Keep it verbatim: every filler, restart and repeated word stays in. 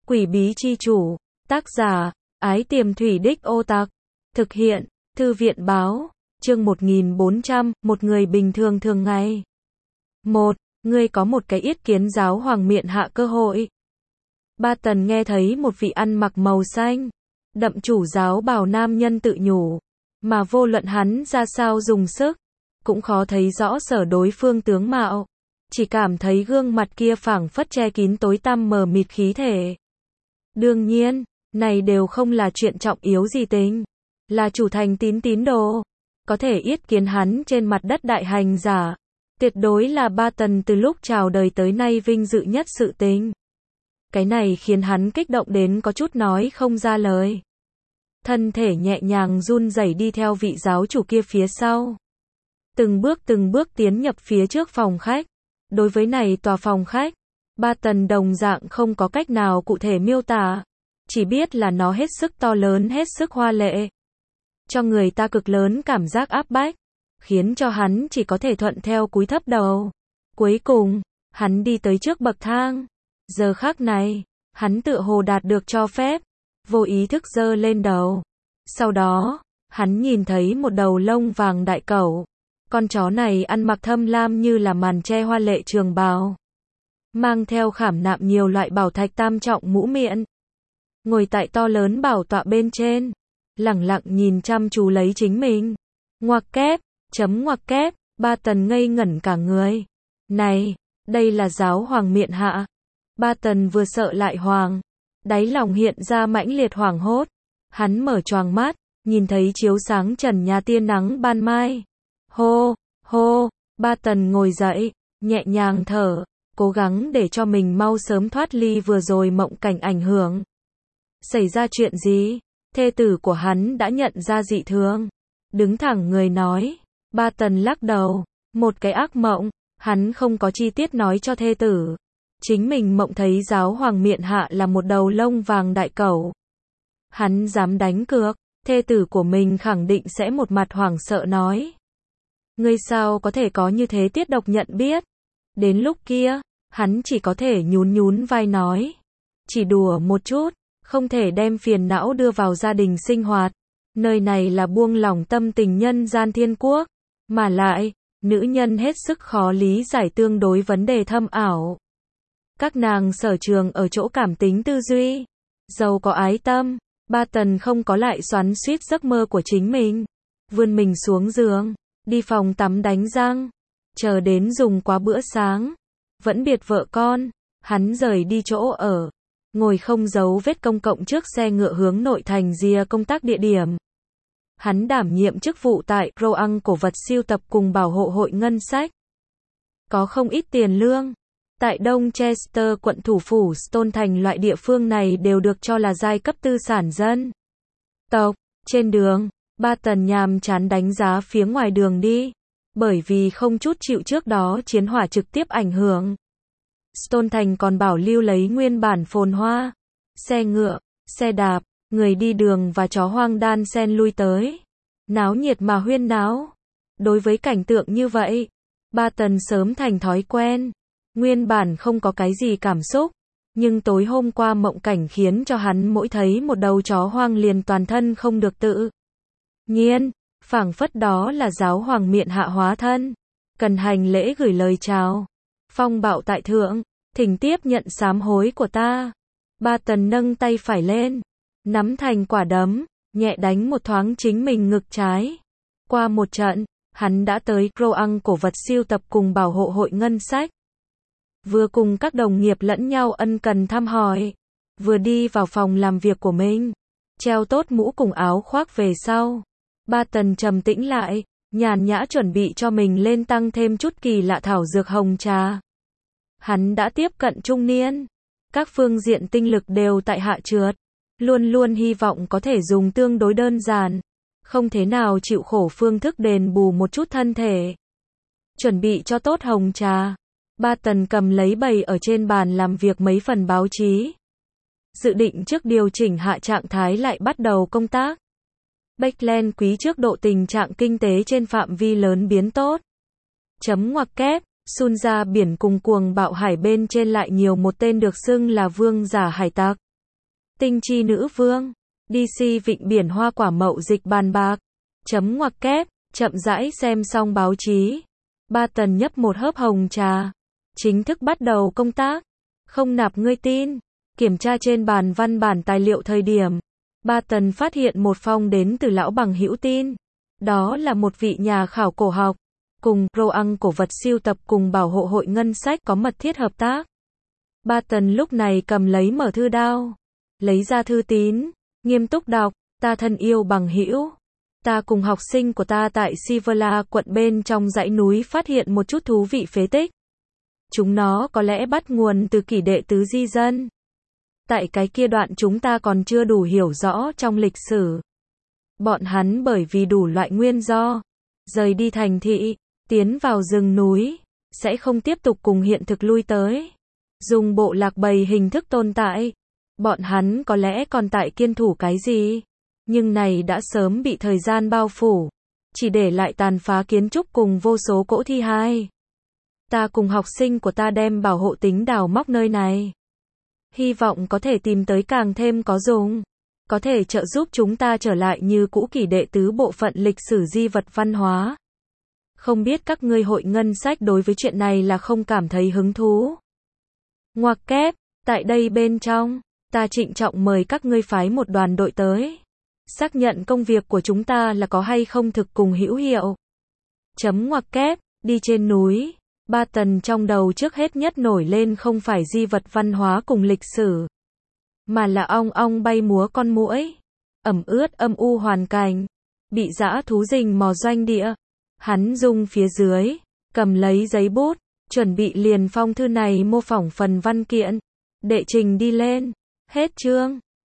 Quỷ bí chi chủ, tác giả, Ái Tiềm Thủy Đích Ô Tặc, thực hiện, Thư viện báo, chương một nghìn bốn trăm, một người bình thường thường ngày. một. Ngươi có một cái yết kiến giáo hoàng miện hạ cơ hội. Ba Tần nghe thấy một vị ăn mặc màu xanh, đậm chủ giáo bào nam nhân tự nhủ, mà vô luận hắn ra sao dùng sức, cũng khó thấy rõ sở đối phương tướng mạo, chỉ cảm thấy gương mặt kia phảng phất che kín tối tăm mờ mịt khí thể. Đương nhiên, này đều không là chuyện trọng yếu gì tính, là chủ thành tín tín đồ, có thể yết kiến hắn trên mặt đất đại hành giả, tuyệt đối là Ba Tần từ lúc chào đời tới nay vinh dự nhất sự tình. Cái này khiến hắn kích động đến có chút nói không ra lời. Thân thể nhẹ nhàng run rẩy đi theo vị giáo chủ kia phía sau. Từng bước từng bước tiến nhập phía trước phòng khách. Đối với này tòa phòng khách, Ba Tần đồng dạng không có cách nào cụ thể miêu tả. Chỉ biết là nó hết sức to lớn, hết sức hoa lệ. Cho người ta cực lớn cảm giác áp bách, khiến cho hắn chỉ có thể thuận theo cúi thấp đầu. Cuối cùng, hắn đi tới trước bậc thang. Giờ khắc này, hắn tựa hồ đạt được cho phép, vô ý thức giơ lên đầu. Sau đó, hắn nhìn thấy một đầu lông vàng đại cẩu. Con chó này ăn mặc thâm lam như là màn che hoa lệ trường bào, mang theo khảm nạm nhiều loại bảo thạch tam trọng mũ miện, ngồi tại to lớn bảo tọa bên trên, lẳng lặng nhìn chăm chú lấy chính mình. Ngoặc kép, chấm ngoặc kép, Ba Tần ngây ngẩn cả người. Này, đây là giáo hoàng miện hạ. Ba Tần vừa sợ lại hoàng, đáy lòng hiện ra mãnh liệt hoảng hốt. Hắn mở choàng mắt, nhìn thấy chiếu sáng trần nhà tia nắng ban mai. Hô, hô, Ba Tần ngồi dậy, nhẹ nhàng thở, cố gắng để cho mình mau sớm thoát ly vừa rồi mộng cảnh ảnh hưởng. Xảy ra chuyện gì? Thê tử của hắn đã nhận ra dị thường. Đứng thẳng người nói. Ba Tần lắc đầu. Một cái ác mộng, hắn không có chi tiết nói cho thê tử. Chính mình mộng thấy giáo hoàng miện hạ là một đầu lông vàng đại cẩu. Hắn dám đánh cược, thê tử của mình khẳng định sẽ một mặt hoảng sợ nói. Ngươi sao có thể có như thế tiết độc nhận biết? Đến lúc kia, hắn chỉ có thể nhún nhún vai nói. Chỉ đùa một chút, không thể đem phiền não đưa vào gia đình sinh hoạt. Nơi này là buông lỏng tâm tình nhân gian thiên quốc. Mà lại, nữ nhân hết sức khó lý giải tương đối vấn đề thâm ảo. Các nàng sở trường ở chỗ cảm tính tư duy, giàu có ái tâm. Ba Tần không có lại xoắn xuýt giấc mơ của chính mình. Vươn mình xuống giường, đi phòng tắm đánh răng, chờ đến dùng quá bữa sáng. Vẫn biệt vợ con, hắn rời đi chỗ ở, ngồi không giấu vết công cộng trước xe ngựa hướng nội thành Ria công tác địa điểm. Hắn đảm nhiệm chức vụ tại Roang cổ vật siêu tập cùng bảo hộ hội ngân sách. Có không ít tiền lương. Tại Đông Chester quận thủ phủ Stone Thành loại địa phương này đều được cho là giai cấp tư sản dân tộc. Trên đường, Ba Tần nhàm chán đánh giá phía ngoài đường đi. Bởi vì không chút chịu trước đó chiến hỏa trực tiếp ảnh hưởng. Stone Thành còn bảo lưu lấy nguyên bản phồn hoa. Xe ngựa, xe đạp, người đi đường và chó hoang đan xen lui tới. Náo nhiệt mà huyên náo. Đối với cảnh tượng như vậy, Ba Tần sớm thành thói quen. Nguyên bản không có cái gì cảm xúc, nhưng tối hôm qua mộng cảnh khiến cho hắn mỗi thấy một đầu chó hoang liền toàn thân không được tự nhiên, phảng phất đó là giáo hoàng miện hạ hóa thân, cần hành lễ gửi lời chào. Phong bạo tại thượng, thỉnh tiếp nhận sám hối của ta. Ba Tần nâng tay phải lên, nắm thành quả đấm, nhẹ đánh một thoáng chính mình ngực trái. Qua một trận, hắn đã tới Roang cổ vật siêu tập cùng bảo hộ hội ngân sách. Vừa cùng các đồng nghiệp lẫn nhau ân cần thăm hỏi, vừa đi vào phòng làm việc của mình, treo tốt mũ cùng áo khoác về sau. Ba Tần trầm tĩnh lại, nhàn nhã chuẩn bị cho mình lên tăng thêm chút kỳ lạ thảo dược hồng trà. Hắn đã tiếp cận trung niên, các phương diện tinh lực đều tại hạ trượt, luôn luôn hy vọng có thể dùng tương đối đơn giản, không thế nào chịu khổ phương thức đền bù một chút thân thể. Chuẩn bị cho tốt hồng trà. Ba Tần cầm lấy bày ở trên bàn làm việc mấy phần báo chí. Dự định trước điều chỉnh hạ trạng thái lại bắt đầu công tác. Backland quý trước độ tình trạng kinh tế trên phạm vi lớn biến tốt. Chấm ngoặc kép, Sun ra biển cùng cuồng bạo hải bên trên lại nhiều một tên được xưng là vương giả hải tặc. Tinh chi nữ vương. đê xê Vịnh Biển Hoa Quả Mậu Dịch bàn bạc. Chấm ngoặc kép, chậm rãi xem xong báo chí. Ba Tần nhấp một hớp hồng trà. Chính thức bắt đầu công tác. Không nạp ngươi tin. Kiểm tra trên bàn văn bản tài liệu thời điểm. Ba Tần phát hiện một phong đến từ lão bằng hữu tin. Đó là một vị nhà khảo cổ học. Cùng Pro Ăn cổ vật siêu tập cùng bảo hộ hội ngân sách có mật thiết hợp tác. Ba Tần lúc này cầm lấy mở thư đao. Lấy ra thư tín. Nghiêm túc đọc. Ta thân yêu bằng hữu. Ta cùng học sinh của ta tại Sivala quận bên trong dãy núi phát hiện một chút thú vị phế tích. Chúng nó có lẽ bắt nguồn từ kỷ đệ tứ di dân. Tại cái kia đoạn chúng ta còn chưa đủ hiểu rõ trong lịch sử. Bọn hắn bởi vì đủ loại nguyên do, rời đi thành thị, tiến vào rừng núi, sẽ không tiếp tục cùng hiện thực lui tới. Dùng bộ lạc bầy hình thức tồn tại. Bọn hắn có lẽ còn tại kiên thủ cái gì, nhưng này đã sớm bị thời gian bao phủ, chỉ để lại tàn phá kiến trúc cùng vô số cỗ thi hài. Ta cùng học sinh của ta đem bảo hộ tính đào móc nơi này. Hy vọng có thể tìm tới càng thêm có dùng, có thể trợ giúp chúng ta trở lại như cũ kỷ đệ tứ bộ phận lịch sử di vật văn hóa. Không biết các ngươi hội ngân sách đối với chuyện này là không cảm thấy hứng thú. Ngoặc kép, tại đây bên trong, ta trịnh trọng mời các ngươi phái một đoàn đội tới. Xác nhận công việc của chúng ta là có hay không thực cùng hữu hiệu. Chấm ngoặc kép, đi trên núi. Ba Tần trong đầu trước hết nhất nổi lên không phải di vật văn hóa cùng lịch sử, mà là ong ong bay múa con muỗi, ẩm ướt âm u hoàn cảnh, bị dã thú rình mò doanh địa. Hắn rung phía dưới, cầm lấy giấy bút, chuẩn bị liền phong thư này mô phỏng phần văn kiện, đệ trình đi lên. Hết chương.